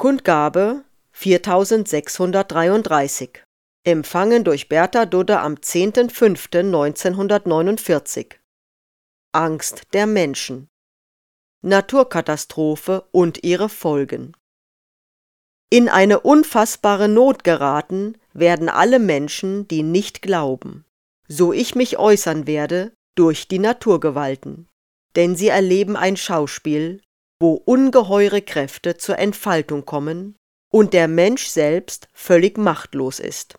Kundgabe 4633. Empfangen durch Bertha Dudde am 10.05.1949. Angst der Menschen. Naturkatastrophe und ihre Folgen. In eine unfassbare Not geraten werden alle Menschen, die nicht glauben. So ich mich äußern werde, durch die Naturgewalten. Denn sie erleben ein Schauspiel, wo ungeheure Kräfte zur Entfaltung kommen und der Mensch selbst völlig machtlos ist.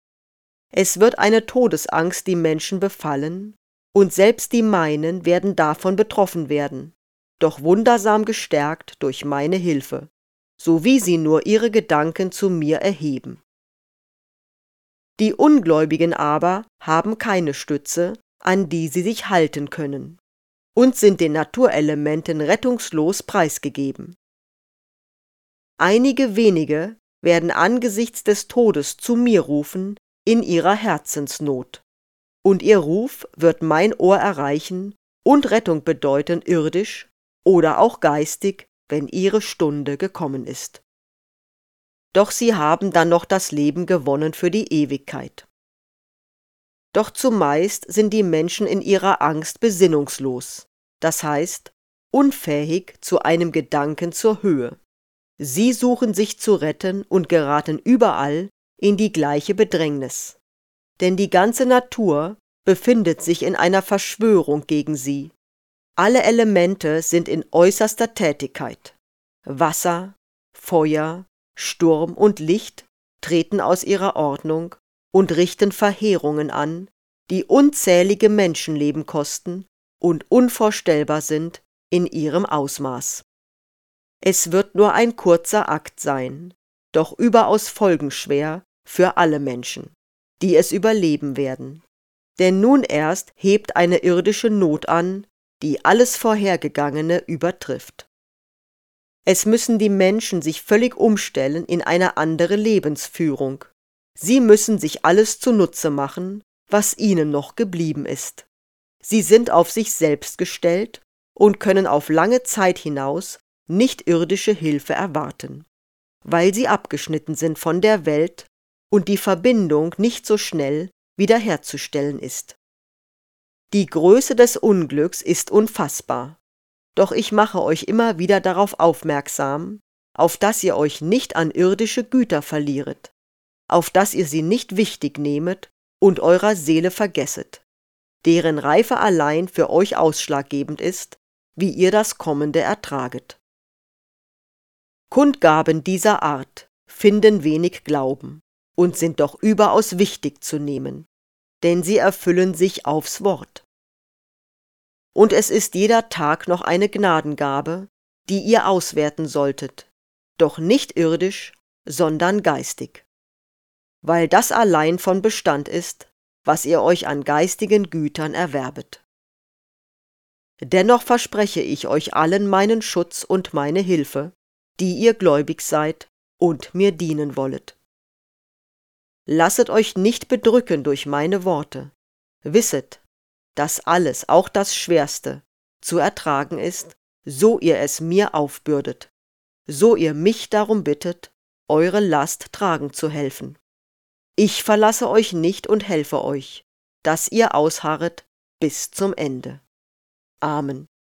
Es wird eine Todesangst die Menschen befallen, und selbst die meinen werden davon betroffen werden, doch wundersam gestärkt durch meine Hilfe, so wie sie nur ihre Gedanken zu mir erheben. Die Ungläubigen aber haben keine Stütze, an die sie sich halten können, und sind den Naturelementen rettungslos preisgegeben. Einige wenige werden angesichts des Todes zu mir rufen in ihrer Herzensnot, und ihr Ruf wird mein Ohr erreichen und Rettung bedeuten irdisch oder auch geistig, wenn ihre Stunde gekommen ist. Doch sie haben dann noch das Leben gewonnen für die Ewigkeit. Doch zumeist sind die Menschen in ihrer Angst besinnungslos, das heißt, unfähig zu einem Gedanken zur Höhe. Sie suchen sich zu retten und geraten überall in die gleiche Bedrängnis. Denn die ganze Natur befindet sich in einer Verschwörung gegen sie. Alle Elemente sind in äußerster Tätigkeit. Wasser, Feuer, Sturm und Licht treten aus ihrer Ordnung und richten Verheerungen an, die unzählige Menschenleben kosten und unvorstellbar sind in ihrem Ausmaß. Es wird nur ein kurzer Akt sein, doch überaus folgenschwer für alle Menschen, die es überleben werden. Denn nun erst hebt eine irdische Not an, die alles Vorhergegangene übertrifft. Es müssen die Menschen sich völlig umstellen in eine andere Lebensführung. Sie müssen sich alles zunutze machen, was ihnen noch geblieben ist. Sie sind auf sich selbst gestellt und können auf lange Zeit hinaus nicht irdische Hilfe erwarten, weil sie abgeschnitten sind von der Welt und die Verbindung nicht so schnell wiederherzustellen ist. Die Größe des Unglücks ist unfassbar, doch ich mache euch immer wieder darauf aufmerksam, auf dass ihr euch nicht an irdische Güter verlieret, auf dass ihr sie nicht wichtig nehmet und eurer Seele vergesset, deren Reife allein für euch ausschlaggebend ist, wie ihr das Kommende ertraget. Kundgaben dieser Art finden wenig Glauben und sind doch überaus wichtig zu nehmen, denn sie erfüllen sich aufs Wort. Und es ist jeder Tag noch eine Gnadengabe, die ihr auswerten solltet, doch nicht irdisch, sondern geistig, weil das allein von Bestand ist, was ihr euch an geistigen Gütern erwerbet. Dennoch verspreche ich euch allen meinen Schutz und meine Hilfe, die ihr gläubig seid und mir dienen wollet. Lasset euch nicht bedrücken durch meine Worte. Wisset, dass alles, auch das Schwerste, zu ertragen ist, so ihr es mir aufbürdet, so ihr mich darum bittet, eure Last tragen zu helfen. Ich verlasse euch nicht und helfe euch, dass ihr ausharret bis zum Ende. Amen.